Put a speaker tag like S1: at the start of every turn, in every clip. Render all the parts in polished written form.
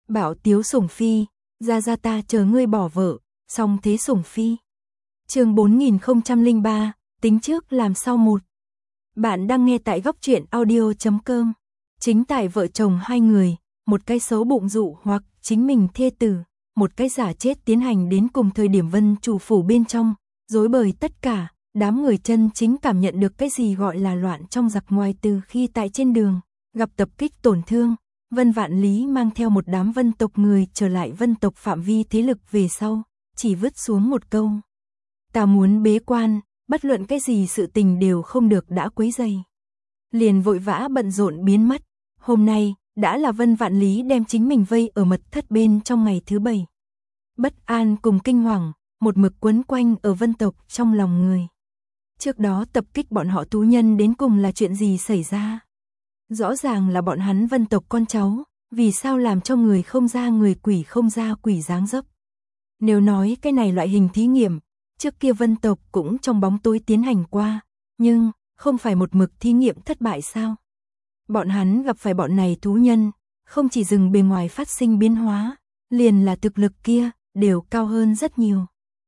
S1: Bảo Tiếu sủng phi, ra ta chờ ngươi bỏ vợ, song thế sủng phi. Chương 4003, tính trước làm sau một. Bạn đang nghe tại góc truyện audio.com. Chính tại vợ chồng hai người, một cái xấu bụng dụ hoặc chính mình thê tử, một cái giả chết tiến hành đến cùng thời điểm Vân chủ phủ bên trong, rối bời tất cả, đám người chân chính cảm nhận được cái gì gọi là loạn trong giặc ngoài từ khi tại trên đường, gặp tập kích tổn thương. Vân Vạn Lý mang theo một đám vân tộc người trở lại vân tộc phạm vi thế lực về sau, chỉ vứt xuống một câu. Ta muốn bế quan, bất luận cái gì sự tình đều không được đã quấy rầy. Liền vội vã bận rộn biến mất, hôm nay, đã là Vân Vạn Lý đem chính mình vây ở mật thất bên trong ngày thứ 7. Bất an cùng kinh hoàng, một mực quấn quanh ở vân tộc trong lòng người. Trước đó tập kích bọn họ thú nhân đến cùng là chuyện gì xảy ra? Rõ ràng là bọn hắn vân tộc con cháu, vì sao làm cho người không ra người quỷ không ra quỷ dáng dấp? Nếu nói cái này loại hình thí nghiệm, trước kia vân tộc cũng trong bóng tối tiến hành qua, nhưng không phải một mực thí nghiệm thất bại sao? Bọn hắn gặp phải bọn này thú nhân, không chỉ dừng bề ngoài phát sinh biến hóa, liền là thực lực kia, đều cao hơn rất nhiều.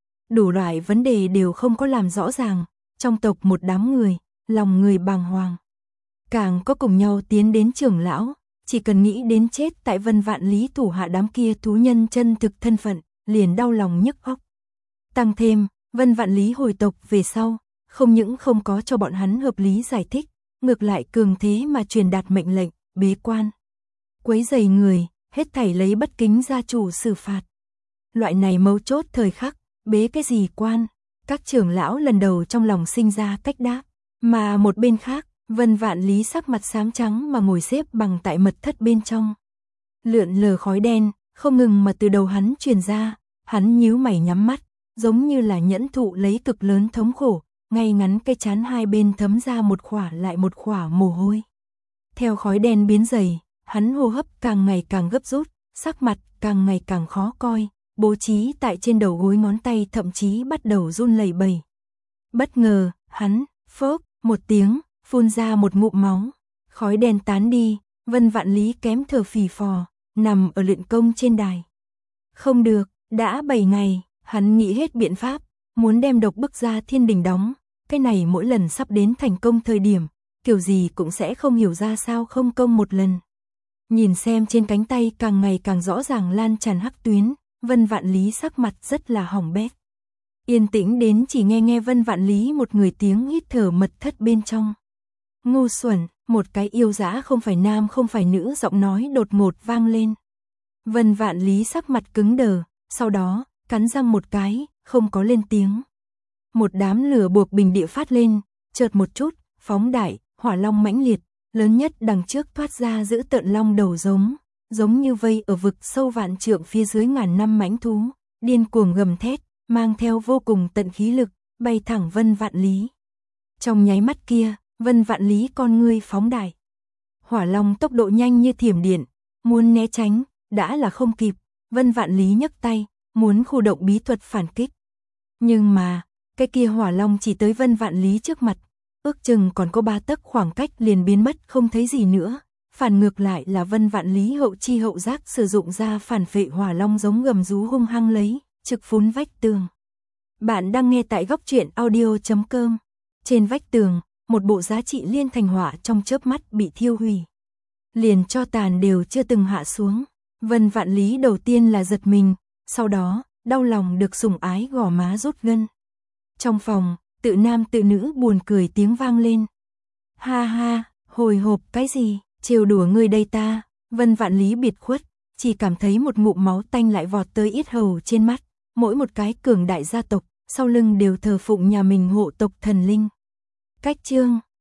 S1: Đủ loại vấn đề đều không có làm rõ ràng, trong tộc một đám người, lòng người bàng hoàng. Càng có cùng nhau tiến đến trưởng lão, chỉ cần nghĩ đến chết tại Vân Vạn Lý thủ hạ đám kia thú nhân chân thực thân phận, liền đau lòng nhức óc. Tăng thêm, Vân Vạn Lý hồi tộc về sau, không những không có cho bọn hắn hợp lý giải thích, ngược lại cường thế mà truyền đạt mệnh lệnh, bế quan. Quấy rầy người, hết thảy lấy bất kính gia chủ xử phạt. Loại này mấu chốt thời khắc, bế cái gì quan, các trưởng lão lần đầu trong lòng sinh ra cách đáp, mà một bên khác, Vân Vạn Lý sắc mặt xám trắng mà ngồi xếp bằng tại mật thất bên trong. Lượn lờ khói đen, không ngừng mà từ đầu hắn truyền ra, hắn nhíu mày nhắm mắt, giống như là nhẫn thụ lấy cực lớn thống khổ, ngay ngắn cái trán hai bên thấm ra một khỏa lại một khỏa mồ hôi. Theo khói đen biến dày, hắn hô hấp càng ngày càng gấp rút, sắc mặt càng ngày càng khó coi, bố trí tại trên đầu gối ngón tay thậm chí bắt đầu run lẩy bẩy. Bất ngờ, hắn, phốc, một tiếng, phun ra một ngụm máu, khói đen tán đi, Vân Vạn Lý kém thở phì phò, nằm ở luyện công trên đài. Không được, đã 7 ngày, hắn nghĩ hết biện pháp, muốn đem độc bức ra thiên đình đóng, cái này mỗi lần sắp đến thành công thời điểm, kiểu gì cũng sẽ không hiểu ra sao không công một lần. Nhìn xem trên cánh tay càng ngày càng rõ ràng lan tràn hắc tuyến, Vân Vạn Lý sắc mặt rất là hỏng bét. Yên tĩnh đến chỉ nghe Vân Vạn Lý một người tiếng hít thở mật thất bên trong. Ngu xuẩn, một cái yêu dã không phải nam không phải nữ giọng nói đột ngột vang lên. Vân Vạn Lý sắc mặt cứng đờ, sau đó, cắn răng một cái, không có lên tiếng. Một đám lửa buộc bình địa phát lên, chợt một chút, phóng đại, hỏa long mãnh liệt, lớn nhất đằng trước thoát ra giữ tợn long đầu giống như vây ở vực sâu vạn trượng phía dưới ngàn năm mãnh thú, điên cuồng gầm thét, mang theo vô cùng tận khí lực, bay thẳng Vân Vạn Lý. Trong nháy mắt kia, Vân Vạn Lý con ngươi phóng đại. Hỏa long tốc độ nhanh như thiểm điện, muốn né tránh, đã là không kịp, Vân Vạn Lý nhấc tay, muốn khu động bí thuật phản kích. Nhưng mà, cái kia hỏa long chỉ tới Vân Vạn Lý trước mặt, ước chừng còn có 3 tấc khoảng cách liền biến mất không thấy gì nữa. Phản ngược lại là Vân Vạn Lý hậu chi hậu giác sử dụng ra phản phệ hỏa long giống gầm rú hung hăng lấy, trực phún vách tường. Bạn đang nghe tại góc truyện audio.com. Trên vách tường, một bộ giá trị liên thành hỏa trong chớp mắt bị thiêu hủy. Liền cho tàn đều chưa từng hạ xuống. Vân Vạn Lý đầu tiên là giật mình, sau đó, đau lòng được sủng ái gò má rút gân. Trong phòng, tự nam tự nữ buồn cười tiếng vang lên. Ha ha, hồi hộp cái gì, trêu đùa ngươi đây ta. Vân Vạn Lý biệt khuất, chỉ cảm thấy một ngụm máu tanh lại vọt tới yết hầu trên mắt. Mỗi một cái cường đại gia tộc, sau lưng đều thờ phụng nhà mình hộ tộc thần linh. Cách chương